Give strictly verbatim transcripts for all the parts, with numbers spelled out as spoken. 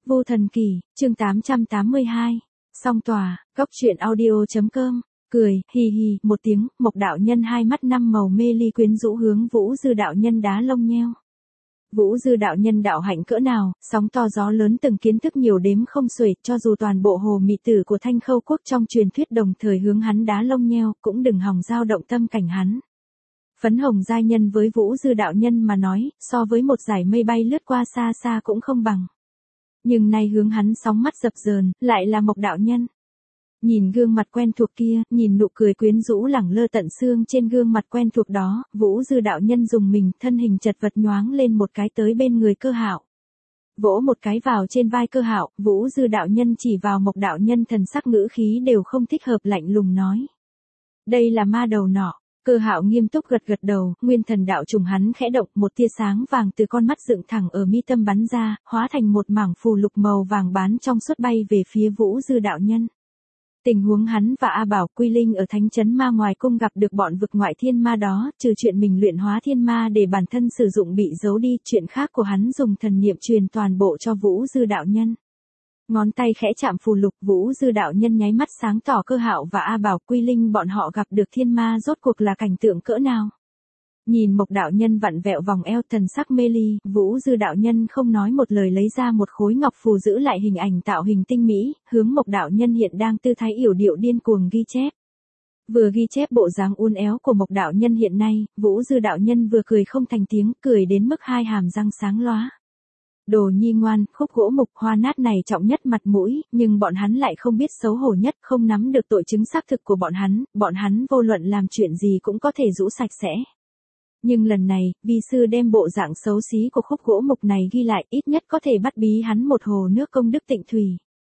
Vô Thần Kỳ, chương tám trăm tám mươi hai. Song tòa, góc truyện audio.com, cười, hì hì, một tiếng, Mộc đạo nhân hai mắt năm màu mê ly quyến rũ hướng Vũ Dư đạo nhân đá lông nheo. Vũ Dư đạo nhân đạo hạnh cỡ nào, sóng to gió lớn từng kiến thức nhiều đếm không xuể, cho dù toàn bộ hồ mị tử của Thanh Khâu quốc trong truyền thuyết đồng thời hướng hắn đá lông nheo, cũng đừng hòng dao động tâm cảnh hắn. Phấn hồng giai nhân với Vũ Dư đạo nhân mà nói, so với một dải mây bay lướt qua xa xa cũng không bằng. Nhưng nay hướng hắn sóng mắt dập dờn, lại là Mộc đạo nhân. Nhìn gương mặt quen thuộc kia, nhìn nụ cười quyến rũ lẳng lơ tận xương trên gương mặt quen thuộc đó, Vũ Dư đạo nhân dùng mình, thân hình chật vật nhoáng lên một cái tới bên người Cơ Hạo. Vỗ một cái vào trên vai Cơ Hạo, Vũ Dư đạo nhân chỉ vào Mộc đạo nhân, thần sắc ngữ khí đều không thích hợp, lạnh lùng nói: "Đây là ma đầu nọ." Cơ Hạo nghiêm túc gật gật đầu, nguyên thần đạo trùng hắn khẽ động, một tia sáng vàng từ con mắt dựng thẳng ở mi tâm bắn ra, hóa thành một mảng phù lục màu vàng bán trong suốt bay về phía Vũ Dư đạo nhân. Tình huống hắn và A Bảo Quy Linh ở thánh trấn ma ngoài cung gặp được bọn vực ngoại thiên ma đó, trừ chuyện mình luyện hóa thiên ma để bản thân sử dụng bị giấu đi, chuyện khác của hắn dùng thần niệm truyền toàn bộ cho Vũ Dư đạo nhân. Ngón tay khẽ chạm phù lục, Vũ Dư đạo nhân nháy mắt sáng tỏ Cơ Hạo và A Bảo Quy Linh bọn họ gặp được thiên ma rốt cuộc là cảnh tượng cỡ nào. Nhìn Mộc đạo nhân vặn vẹo vòng eo, thần sắc mê ly, Vũ Dư đạo nhân không nói một lời lấy ra một khối ngọc phù giữ lại hình ảnh tạo hình tinh mỹ, hướng Mộc đạo nhân hiện đang tư thái yểu điệu điên cuồng ghi chép. Vừa ghi chép bộ dáng uốn éo của Mộc đạo nhân hiện nay, Vũ Dư đạo nhân vừa cười không thành tiếng, cười đến mức hai hàm răng sáng lóa. Đồ nhi ngoan, khúc gỗ mục hoa nát này trọng nhất mặt mũi, nhưng bọn hắn lại không biết xấu hổ nhất, không nắm được tội chứng xác thực của bọn hắn, bọn hắn vô luận làm chuyện gì cũng có thể rũ sạch sẽ. Nhưng lần này, vi sư đem bộ dạng xấu xí của khúc gỗ mục này ghi lại, ít nhất có thể bắt bí hắn một hồ nước công đức tịnh thủy.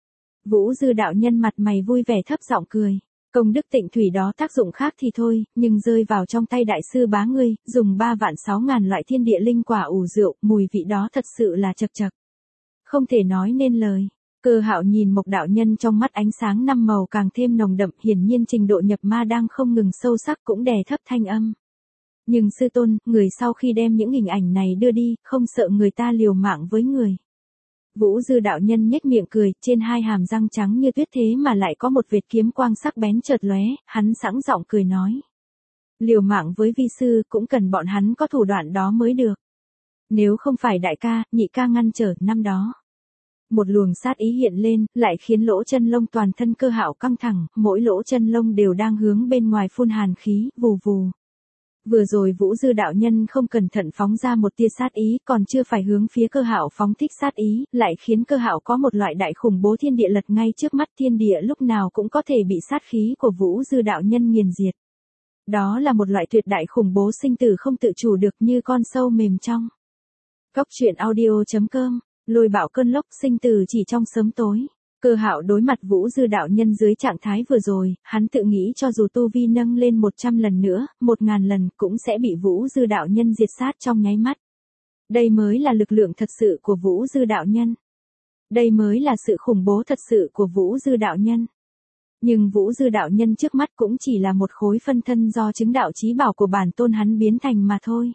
Vũ Dư đạo nhân mặt mày vui vẻ thấp giọng cười. Công đức tịnh thủy đó tác dụng khác thì thôi, nhưng rơi vào trong tay đại sư bá ngươi, dùng ba vạn sáu ngàn loại thiên địa linh quả ủ rượu, mùi vị đó thật sự là chật chật. Không thể nói nên lời. Cơ Hạo nhìn Mộc đạo nhân trong mắt ánh sáng năm màu càng thêm nồng đậm, hiển nhiên trình độ nhập ma đang không ngừng sâu sắc, cũng đè thấp thanh âm. Nhưng sư tôn, người sau khi đem những hình ảnh này đưa đi, không sợ người ta liều mạng với người. Vũ Dư đạo nhân nhếch miệng cười, trên hai hàm răng trắng như tuyết thế mà lại có một vệt kiếm quang sắc bén chợt lóe, hắn sẵn giọng cười nói: "Liều mạng với vi sư cũng cần bọn hắn có thủ đoạn đó mới được. Nếu không phải đại ca, nhị ca ngăn trở năm đó." Một luồng sát ý hiện lên, lại khiến lỗ chân lông toàn thân Cơ Hạo căng thẳng, mỗi lỗ chân lông đều đang hướng bên ngoài phun hàn khí, vù vù. Vừa rồi Vũ Dư đạo nhân không cẩn thận phóng ra một tia sát ý, còn chưa phải hướng phía Cơ Hạo phóng thích sát ý, lại khiến Cơ Hạo có một loại đại khủng bố thiên địa lật ngay trước mắt, thiên địa lúc nào cũng có thể bị sát khí của Vũ Dư đạo nhân nghiền diệt. Đó là một loại tuyệt đại khủng bố sinh tử không tự chủ được, như con sâu mềm trong. Góc truyện audio.com, lôi bạo cơn lốc, sinh tử chỉ trong sớm tối. Cơ Hạo đối mặt Vũ Dư đạo nhân dưới trạng thái vừa rồi, hắn tự nghĩ cho dù tu vi nâng lên một trăm lần nữa, một ngàn lần cũng sẽ bị Vũ Dư đạo nhân diệt sát trong nháy mắt. Đây mới là lực lượng thật sự của Vũ Dư đạo nhân. Đây mới là sự khủng bố thật sự của Vũ Dư đạo nhân. Nhưng Vũ Dư đạo nhân trước mắt cũng chỉ là một khối phân thân do chứng đạo chí bảo của bản tôn hắn biến thành mà thôi.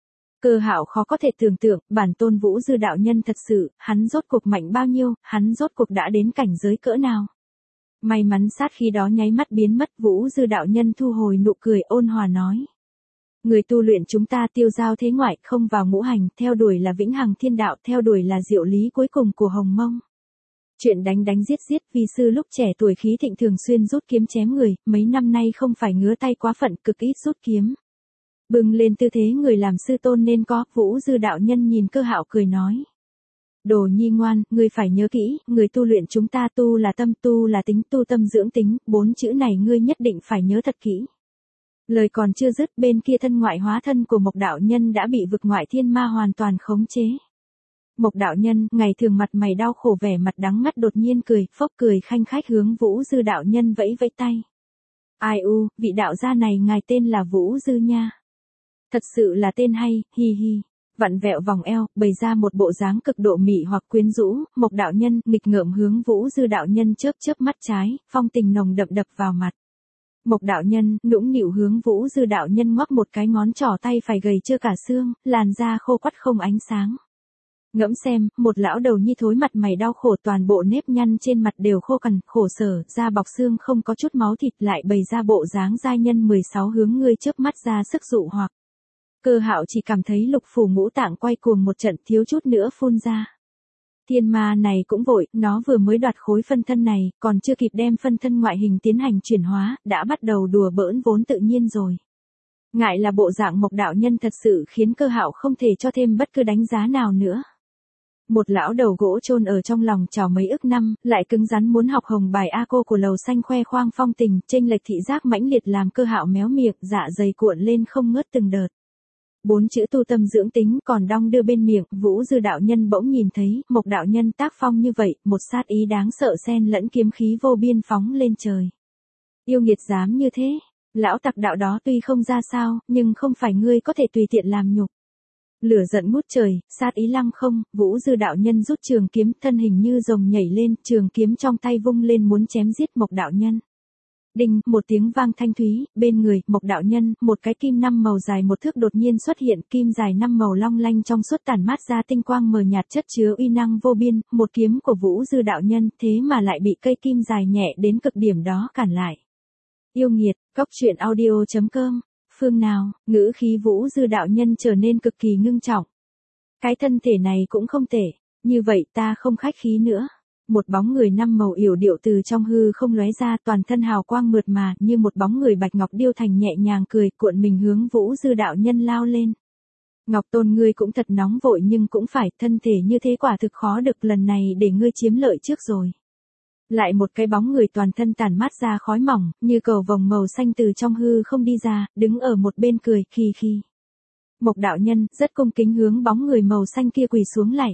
Cơ Hạo khó có thể tưởng tượng, bản tôn Vũ Dư đạo nhân thật sự, hắn rốt cuộc mạnh bao nhiêu, hắn rốt cuộc đã đến cảnh giới cỡ nào. May mắn sát khi đó nháy mắt biến mất, Vũ Dư đạo nhân thu hồi nụ cười ôn hòa nói: "Người tu luyện chúng ta tiêu giao thế ngoại, không vào ngũ hành, theo đuổi là vĩnh hằng thiên đạo, theo đuổi là diệu lý cuối cùng của Hồng Mông. Chuyện đánh đánh giết giết, vi sư lúc trẻ tuổi khí thịnh thường xuyên rút kiếm chém người, mấy năm nay không phải ngứa tay quá phận, cực ít rút kiếm." Bừng lên tư thế người làm sư tôn nên có, Vũ Dư đạo nhân nhìn Cơ Hạo cười nói: "Đồ nhi ngoan, ngươi phải nhớ kỹ, người tu luyện chúng ta tu là tâm, tu là tính, tu tâm dưỡng tính, bốn chữ này ngươi nhất định phải nhớ thật kỹ." Lời còn chưa dứt, bên kia thân ngoại hóa thân của Mộc đạo nhân đã bị vực ngoại thiên ma hoàn toàn khống chế. Mộc đạo nhân, ngày thường mặt mày đau khổ vẻ mặt đắng ngắt đột nhiên cười, phốc cười khanh khách hướng Vũ Dư đạo nhân vẫy vẫy tay. "Ai u, vị đạo gia này ngài tên là Vũ Dư nha. Thật sự là tên hay, hi hi." Vặn vẹo vòng eo, bày ra một bộ dáng cực độ mị hoặc quyến rũ, Mộc đạo nhân nghịch ngợm hướng Vũ Dư đạo nhân chớp chớp mắt trái, phong tình nồng đậm đập vào mặt. Mộc đạo nhân nũng nịu hướng Vũ Dư đạo nhân ngoắc một cái ngón trỏ tay phải gầy chưa cả xương, làn da khô quắt không ánh sáng. Ngẫm xem, một lão đầu nhi thối mặt mày đau khổ, toàn bộ nếp nhăn trên mặt đều khô cằn, khổ sở, da bọc xương không có chút máu thịt, lại bày ra bộ dáng giai nhân mười sáu hướng ngươi chớp mắt ra sức dụ hoặc. Cơ Hạo chỉ cảm thấy lục phủ ngũ tạng quay cuồng một trận, thiếu chút nữa phun ra. Thiên ma này cũng vội, nó vừa mới đoạt khối phân thân này, còn chưa kịp đem phân thân ngoại hình tiến hành chuyển hóa, đã bắt đầu đùa bỡn vốn tự nhiên rồi. Ngại là bộ dạng Mộc đạo nhân thật sự khiến Cơ Hạo không thể cho thêm bất cứ đánh giá nào nữa. Một lão đầu gỗ chôn ở trong lòng trào mấy ức năm, lại cứng rắn muốn học hồng bài A cô của lầu xanh khoe khoang phong tình, chênh lệch thị giác mãnh liệt làm Cơ Hạo méo miệng, dạ dày cuộn lên không ngớt từng đợt. Bốn chữ tu tâm dưỡng tính còn đong đưa bên miệng, Vũ Dư đạo nhân bỗng nhìn thấy, Mộc đạo nhân tác phong như vậy, một sát ý đáng sợ xen lẫn kiếm khí vô biên phóng lên trời. Yêu nghiệt dám như thế, lão tặc đạo đó tuy không ra sao, nhưng không phải ngươi có thể tùy tiện làm nhục. Lửa giận ngút trời, sát ý lăng không, Vũ Dư đạo nhân rút trường kiếm, thân hình như rồng nhảy lên, trường kiếm trong tay vung lên muốn chém giết Mộc đạo nhân. Đinh, một tiếng vang thanh thúy, bên người, Mộc đạo nhân, một cái kim năm màu dài một thước đột nhiên xuất hiện, kim dài năm màu long lanh trong suốt tản mát ra tinh quang mờ nhạt chất chứa uy năng vô biên, một kiếm của Vũ Dư đạo nhân, thế mà lại bị cây kim dài nhẹ đến cực điểm đó cản lại. Yêu nghiệt, Cốc Truyện Audio chấm com, phương nào, ngữ khí Vũ Dư đạo nhân trở nên cực kỳ ngưng trọng. Cái thân thể này cũng không tệ, như vậy ta không khách khí nữa. Một bóng người năm màu yểu điệu từ trong hư không lóe ra, toàn thân hào quang mượt mà, như một bóng người bạch ngọc điêu thành, nhẹ nhàng cười, cuộn mình hướng Vũ Dư đạo nhân lao lên. Ngọc Tôn, ngươi cũng thật nóng vội, nhưng cũng phải, thân thể như thế quả thực khó được, lần này để ngươi chiếm lợi trước rồi. Lại một cái bóng người toàn thân tản mát ra khói mỏng, như cầu vồng màu xanh từ trong hư không đi ra, đứng ở một bên cười, khi khi. Mộc đạo nhân, rất cung kính hướng bóng người màu xanh kia quỳ xuống lạy.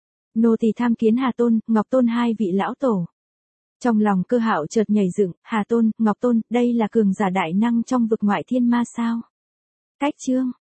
Nô tỳ tham kiến Hà Tôn, Ngọc Tôn hai vị lão tổ. Trong lòng Cơ Hạo chợt nhảy dựng, Hà Tôn, Ngọc Tôn, đây là cường giả đại năng trong vực ngoại thiên ma sao? Cách chương,